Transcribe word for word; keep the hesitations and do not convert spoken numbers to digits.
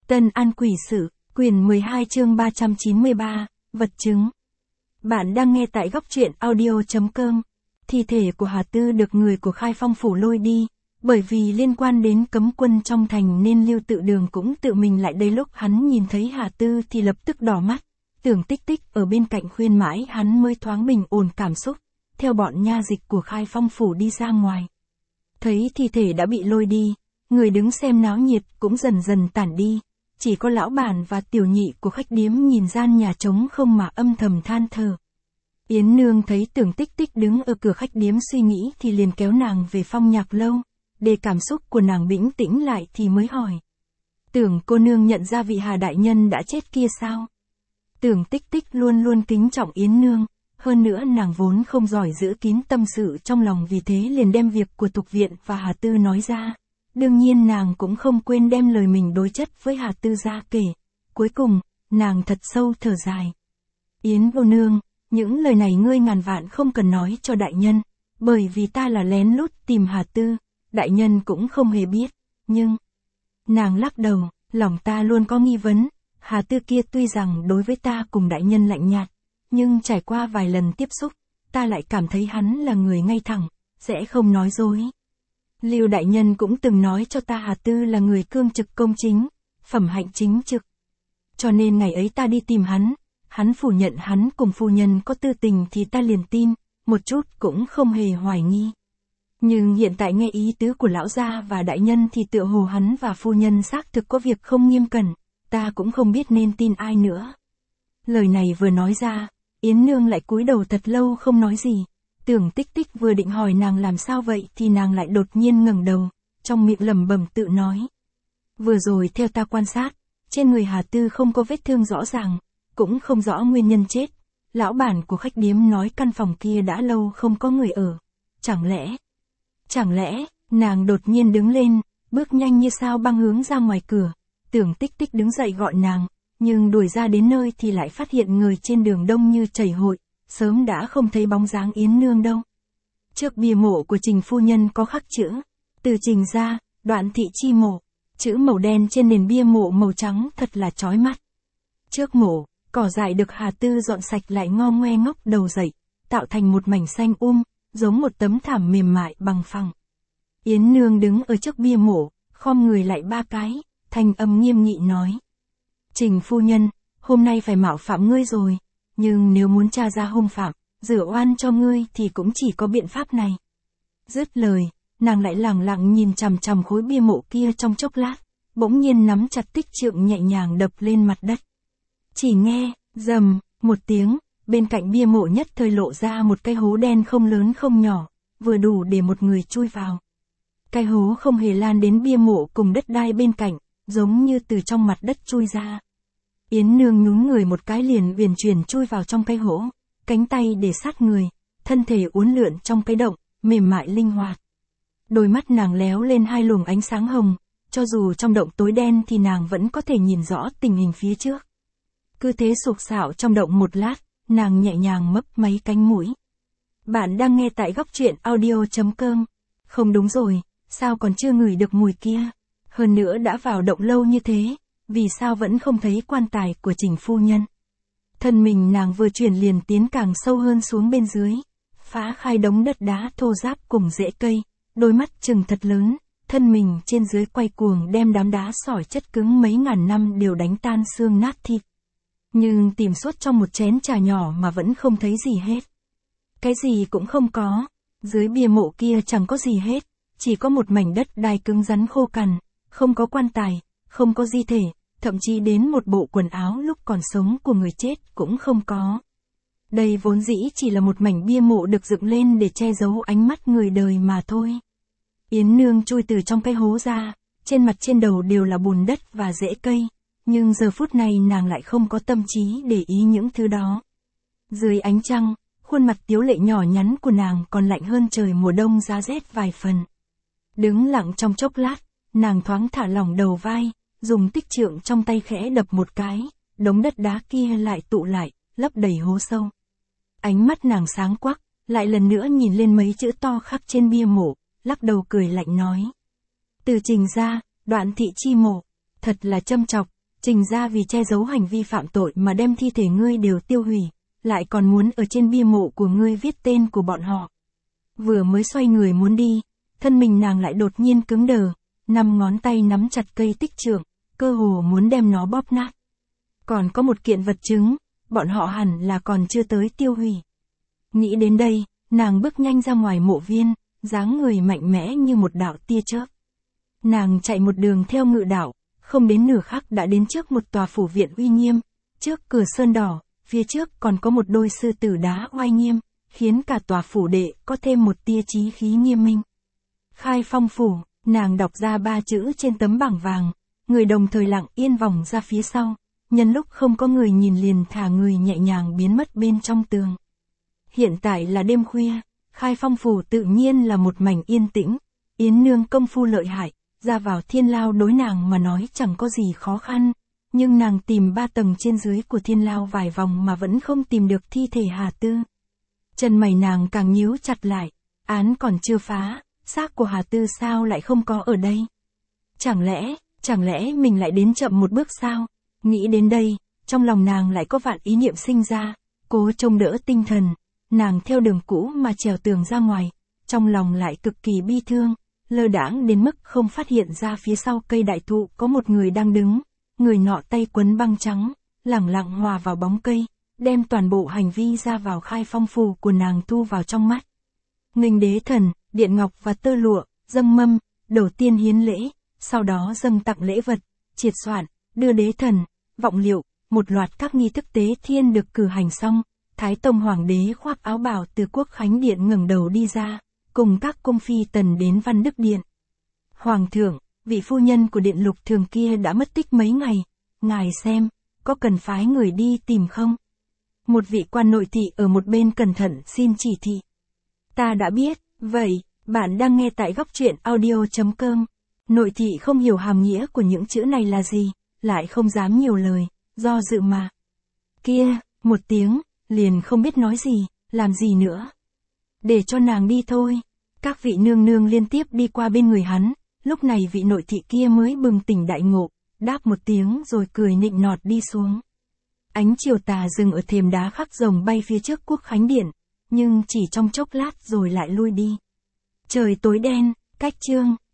Tân An Quỷ Sự, quyển mười hai chương ba trăm chín mươi ba, vật chứng. Bạn đang nghe tại góc truyện audio.com. Thi thể của Hà Tư được người của Khai Phong phủ lôi đi, bởi vì liên quan đến cấm quân trong thành nên Lưu Tự Đường cũng tự mình lại đây. Lúc hắn nhìn thấy Hà Tư thì lập tức đỏ mắt, Tưởng Tích Tích ở bên cạnh khuyên mãi hắn mới thoáng bình ổn cảm xúc, theo bọn nha dịch của Khai Phong phủ đi ra ngoài. Thấy thi thể đã bị lôi đi, người đứng xem náo nhiệt cũng dần dần tản đi. Chỉ có lão bản và tiểu nhị của khách điếm nhìn gian nhà trống không mà âm thầm than thở. Yến Nương thấy Tưởng Tích Tích đứng ở cửa khách điếm suy nghĩ thì liền kéo nàng về Phong Nhạc lâu, để cảm xúc của nàng bình tĩnh lại thì mới hỏi. Tưởng cô nương nhận ra vị Hà đại nhân đã chết kia sao? Tưởng Tích Tích luôn luôn kính trọng Yến Nương, hơn nữa nàng vốn không giỏi giữ kín tâm sự trong lòng, vì thế liền đem việc của Tục Viện và Hà Tư nói ra. Đương nhiên nàng cũng không quên đem lời mình đối chất với Hà Tư ra kể. Cuối cùng, nàng thật sâu thở dài. Yến vô nương, những lời này ngươi ngàn vạn không cần nói cho đại nhân, bởi vì ta là lén lút tìm Hà Tư, đại nhân cũng không hề biết, nhưng... Nàng lắc đầu, lòng ta luôn có nghi vấn, Hà Tư kia tuy rằng đối với ta cùng đại nhân lạnh nhạt, nhưng trải qua vài lần tiếp xúc, ta lại cảm thấy hắn là người ngay thẳng, sẽ không nói dối. Lưu đại nhân cũng từng nói cho ta Hà Tư là người cương trực công chính, phẩm hạnh chính trực. Cho nên ngày ấy ta đi tìm hắn, hắn phủ nhận hắn cùng phu nhân có tư tình thì ta liền tin, một chút cũng không hề hoài nghi. Nhưng hiện tại nghe ý tứ của lão gia và đại nhân thì tựa hồ hắn và phu nhân xác thực có việc không nghiêm cẩn, ta cũng không biết nên tin ai nữa. Lời này vừa nói ra, Yến Nương lại cúi đầu thật lâu không nói gì. Tưởng Tích Tích vừa định hỏi nàng làm sao vậy thì nàng lại đột nhiên ngẩng đầu, trong miệng lẩm bẩm tự nói. Vừa rồi theo ta quan sát, trên người Hà Tư không có vết thương rõ ràng, cũng không rõ nguyên nhân chết. Lão bản của khách điếm nói căn phòng kia đã lâu không có người ở. Chẳng lẽ... Chẳng lẽ, nàng đột nhiên đứng lên, bước nhanh như sao băng hướng ra ngoài cửa. Tưởng Tích Tích đứng dậy gọi nàng, nhưng đuổi ra đến nơi thì lại phát hiện người trên đường đông như chảy hội. Sớm đã không thấy bóng dáng Yến Nương đâu. Trước bia mộ của Trình phu nhân có khắc chữ, từ Trình ra, Đoạn thị chi mộ. Chữ màu đen trên nền bia mộ màu trắng thật là chói mắt. Trước mộ, cỏ dại được Hà Tư dọn sạch lại ngo ngoe ngóc đầu dậy, tạo thành một mảnh xanh um, giống một tấm thảm mềm mại bằng phẳng. Yến Nương đứng ở trước bia mộ, khom người lại ba cái, thanh âm nghiêm nghị nói. Trình phu nhân, hôm nay phải mạo phạm ngươi rồi. Nhưng nếu muốn tra ra hung phạm, rửa oan cho ngươi thì cũng chỉ có biện pháp này. Dứt lời, nàng lại lẳng lặng nhìn chằm chằm khối bia mộ kia trong chốc lát, bỗng nhiên nắm chặt tích trượng nhẹ nhàng đập lên mặt đất. Chỉ nghe, rầm, một tiếng, bên cạnh bia mộ nhất thời lộ ra một cái hố đen không lớn không nhỏ, vừa đủ để một người chui vào. Cái hố không hề lan đến bia mộ cùng đất đai bên cạnh, giống như từ trong mặt đất chui ra. Yến Nương nhún người một cái liền uyển chuyển chui vào trong cái hố, cánh tay để sát người, thân thể uốn lượn trong cái động, mềm mại linh hoạt. Đôi mắt nàng léo lên hai luồng ánh sáng hồng, cho dù trong động tối đen thì nàng vẫn có thể nhìn rõ tình hình phía trước. Cứ thế sục sạo trong động một lát, nàng nhẹ nhàng mấp máy cánh mũi. Bạn đang nghe tại góc truyện audio.com. Không đúng rồi, sao còn chưa ngửi được mùi kia? Hơn nữa đã vào động lâu như thế. Vì sao vẫn không thấy quan tài của Trình phu nhân? Thân mình nàng vừa chuyển liền tiến càng sâu hơn xuống bên dưới, phá khai đống đất đá thô ráp cùng rễ cây, đôi mắt trừng thật lớn, thân mình trên dưới quay cuồng đem đám đá sỏi chất cứng mấy ngàn năm đều đánh tan xương nát thịt. Nhưng tìm suốt trong một chén trà nhỏ mà vẫn không thấy gì hết. Cái gì cũng không có, dưới bia mộ kia chẳng có gì hết, chỉ có một mảnh đất đai cứng rắn khô cằn, không có quan tài, không có di thể. Thậm chí đến một bộ quần áo lúc còn sống của người chết cũng không có. Đây vốn dĩ chỉ là một mảnh bia mộ được dựng lên để che giấu ánh mắt người đời mà thôi. Yến Nương chui từ trong cái hố ra, trên mặt trên đầu đều là bùn đất và rễ cây, nhưng giờ phút này nàng lại không có tâm trí để ý những thứ đó. Dưới ánh trăng, khuôn mặt tiếu lệ nhỏ nhắn của nàng còn lạnh hơn trời mùa đông giá rét vài phần. Đứng lặng trong chốc lát, nàng thoáng thả lỏng đầu vai, dùng tích trượng trong tay khẽ đập một cái, đống đất đá kia lại tụ lại, lấp đầy hố sâu. Ánh mắt nàng sáng quắc, lại lần nữa nhìn lên mấy chữ to khắc trên bia mộ, lắc đầu cười lạnh nói. Từ Trình ra, Đoạn thị chi mộ, thật là châm chọc, Trình gia vì che giấu hành vi phạm tội mà đem thi thể ngươi đều tiêu hủy, lại còn muốn ở trên bia mộ của ngươi viết tên của bọn họ. Vừa mới xoay người muốn đi, thân mình nàng lại đột nhiên cứng đờ, năm ngón tay nắm chặt cây tích trượng, cơ hồ muốn đem nó bóp nát. Còn có một kiện vật chứng, bọn họ hẳn là còn chưa tới tiêu hủy. Nghĩ đến đây, nàng bước nhanh ra ngoài mộ viên, dáng người mạnh mẽ như một đạo tia chớp. Nàng chạy một đường theo ngự đạo, không đến nửa khắc đã đến trước một tòa phủ viện uy nghiêm, trước cửa sơn đỏ, phía trước còn có một đôi sư tử đá oai nghiêm, khiến cả tòa phủ đệ có thêm một tia chí khí nghiêm minh. Khai Phong phủ, nàng đọc ra ba chữ trên tấm bảng vàng, người đồng thời lặng yên vòng ra phía sau, nhân lúc không có người nhìn liền thả người nhẹ nhàng biến mất bên trong tường. Hiện tại là đêm khuya, Khai Phong phủ tự nhiên là một mảnh yên tĩnh, Yến nương công phu lợi hại, ra vào thiên lao đối nàng mà nói chẳng có gì khó khăn, nhưng nàng tìm ba tầng trên dưới của thiên lao vài vòng mà vẫn không tìm được thi thể Hà Tư. Chân mày nàng càng nhíu chặt lại, án còn chưa phá, xác của Hà Tư sao lại không có ở đây? Chẳng lẽ, chẳng lẽ mình lại đến chậm một bước sao? Nghĩ đến đây, trong lòng nàng lại có vạn ý niệm sinh ra, cố trông đỡ tinh thần, nàng theo đường cũ mà trèo tường ra ngoài, trong lòng lại cực kỳ bi thương, lơ đãng đến mức không phát hiện ra phía sau cây đại thụ có một người đang đứng, người nọ tay quấn băng trắng, lẳng lặng hòa vào bóng cây, đem toàn bộ hành vi ra vào Khai Phong phủ của nàng thu vào trong mắt. Nghênh đế thần, điện ngọc và tơ lụa, dâng mâm, đầu tiên hiến lễ, sau đó dâng tặng lễ vật, triệt soạn, đưa đế thần, vọng liệu, một loạt các nghi thức tế thiên được cử hành xong, Thái Tông Hoàng đế khoác áo bào từ Quốc Khánh Điện ngẩng đầu đi ra, cùng các cung phi tần đến Văn Đức Điện. Hoàng thượng, vị phu nhân của Điện Lục Thường kia đã mất tích mấy ngày, ngài xem, có cần phái người đi tìm không? Một vị quan nội thị ở một bên cẩn thận xin chỉ thị. Ta đã biết, vậy, bạn đang nghe tại góc truyện audio chấm com. Nội thị không hiểu hàm nghĩa của những chữ này là gì, lại không dám nhiều lời, do dự mà. Kia, một tiếng, liền không biết nói gì, làm gì nữa. Để cho nàng đi thôi. Các vị nương nương liên tiếp đi qua bên người hắn, lúc này vị nội thị kia mới bừng tỉnh đại ngộ, đáp một tiếng rồi cười nịnh nọt đi xuống. Ánh chiều tà dừng ở thềm đá khắc rồng bay phía trước Quốc Khánh Điện, nhưng chỉ trong chốc lát rồi lại lui đi. Trời tối đen, cách chương.